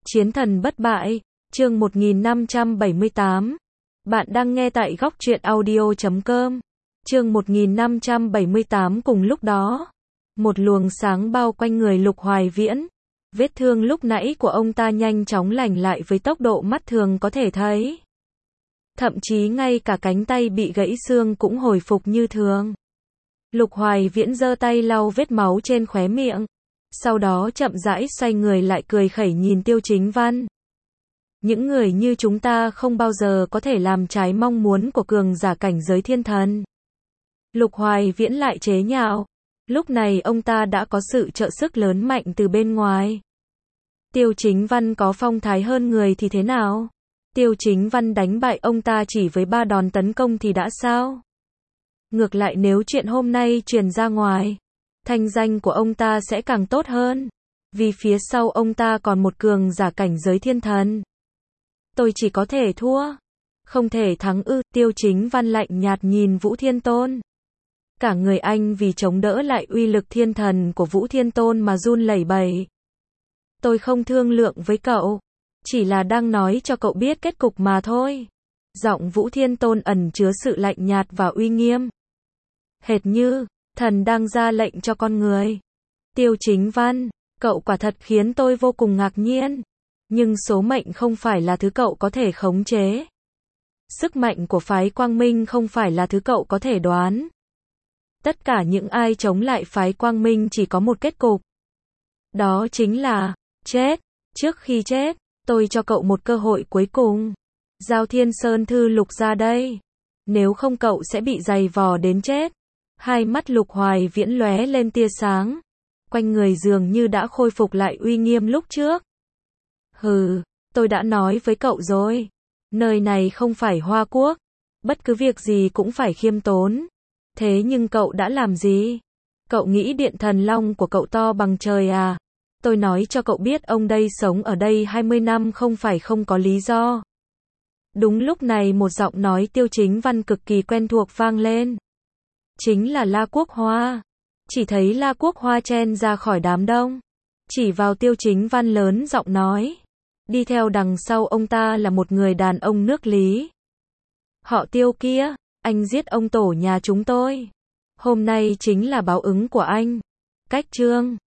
Chiến thần bất bại, chương 1578. Bạn đang nghe tại góc truyện audio.com. Chương 1578. Cùng lúc đó, một luồng sáng bao quanh người Lục Hoài Viễn. Vết thương lúc nãy của ông ta nhanh chóng lành lại với tốc độ mắt thường có thể thấy. Thậm chí ngay cả cánh tay bị gãy xương cũng hồi phục như thường. Lục Hoài Viễn giơ tay lau vết máu trên khóe miệng. Sau đó chậm rãi xoay người lại cười khẩy nhìn Tiêu Chính Văn. Những người như chúng ta không bao giờ có thể làm trái mong muốn của cường giả cảnh giới thiên thần. Lục Hoài Viễn lại chế nhạo. Lúc này ông ta đã có sự trợ sức lớn mạnh từ bên ngoài. Tiêu Chính Văn có phong thái hơn người thì thế nào? Tiêu Chính Văn đánh bại ông ta chỉ với 3 đòn tấn công thì đã sao? Ngược lại nếu chuyện hôm nay truyền ra ngoài, thanh danh của ông ta sẽ càng tốt hơn. Vì phía sau ông ta còn một cường giả cảnh giới thiên thần. Tôi chỉ có thể thua, không thể thắng ư? Tiêu Chính Văn lạnh nhạt nhìn Vũ Thiên Tôn. Cả người anh vì chống đỡ lại uy lực thiên thần của Vũ Thiên Tôn mà run lẩy bẩy. Tôi không thương lượng với cậu, chỉ là đang nói cho cậu biết kết cục mà thôi. Giọng Vũ Thiên Tôn ẩn chứa sự lạnh nhạt và uy nghiêm. Hệt như thần đang ra lệnh cho con người. Tiêu Chính Văn, cậu quả thật khiến tôi vô cùng ngạc nhiên. Nhưng số mệnh không phải là thứ cậu có thể khống chế. Sức mạnh của phái Quang Minh không phải là thứ cậu có thể đoán. Tất cả những ai chống lại phái Quang Minh chỉ có một kết cục. Đó chính là chết. Trước khi chết, tôi cho cậu một cơ hội cuối cùng. Giao Thiên Sơn Thư Lục ra đây. Nếu không cậu sẽ bị giày vò đến chết. Hai mắt Lục Hoài Viễn lóe lên tia sáng. Quanh người dường như đã khôi phục lại uy nghiêm lúc trước. Hừ, tôi đã nói với cậu rồi. Nơi này không phải Hoa Quốc. Bất cứ việc gì cũng phải khiêm tốn. Thế nhưng cậu đã làm gì? Cậu nghĩ Điện Thần Long của cậu to bằng trời à? Tôi nói cho cậu biết ông đây sống ở đây 20 năm không phải không có lý do. Đúng lúc này một giọng nói Tiêu Chính Văn cực kỳ quen thuộc vang lên. Chính là La Quốc Hoa. Chỉ thấy La Quốc Hoa chen ra khỏi đám đông. Chỉ vào Tiêu Chính Văn lớn giọng nói. Đi theo đằng sau ông ta là một người đàn ông nước Lý. Họ Tiêu kia, anh giết ông tổ nhà chúng tôi. Hôm nay chính là báo ứng của anh. Cách chương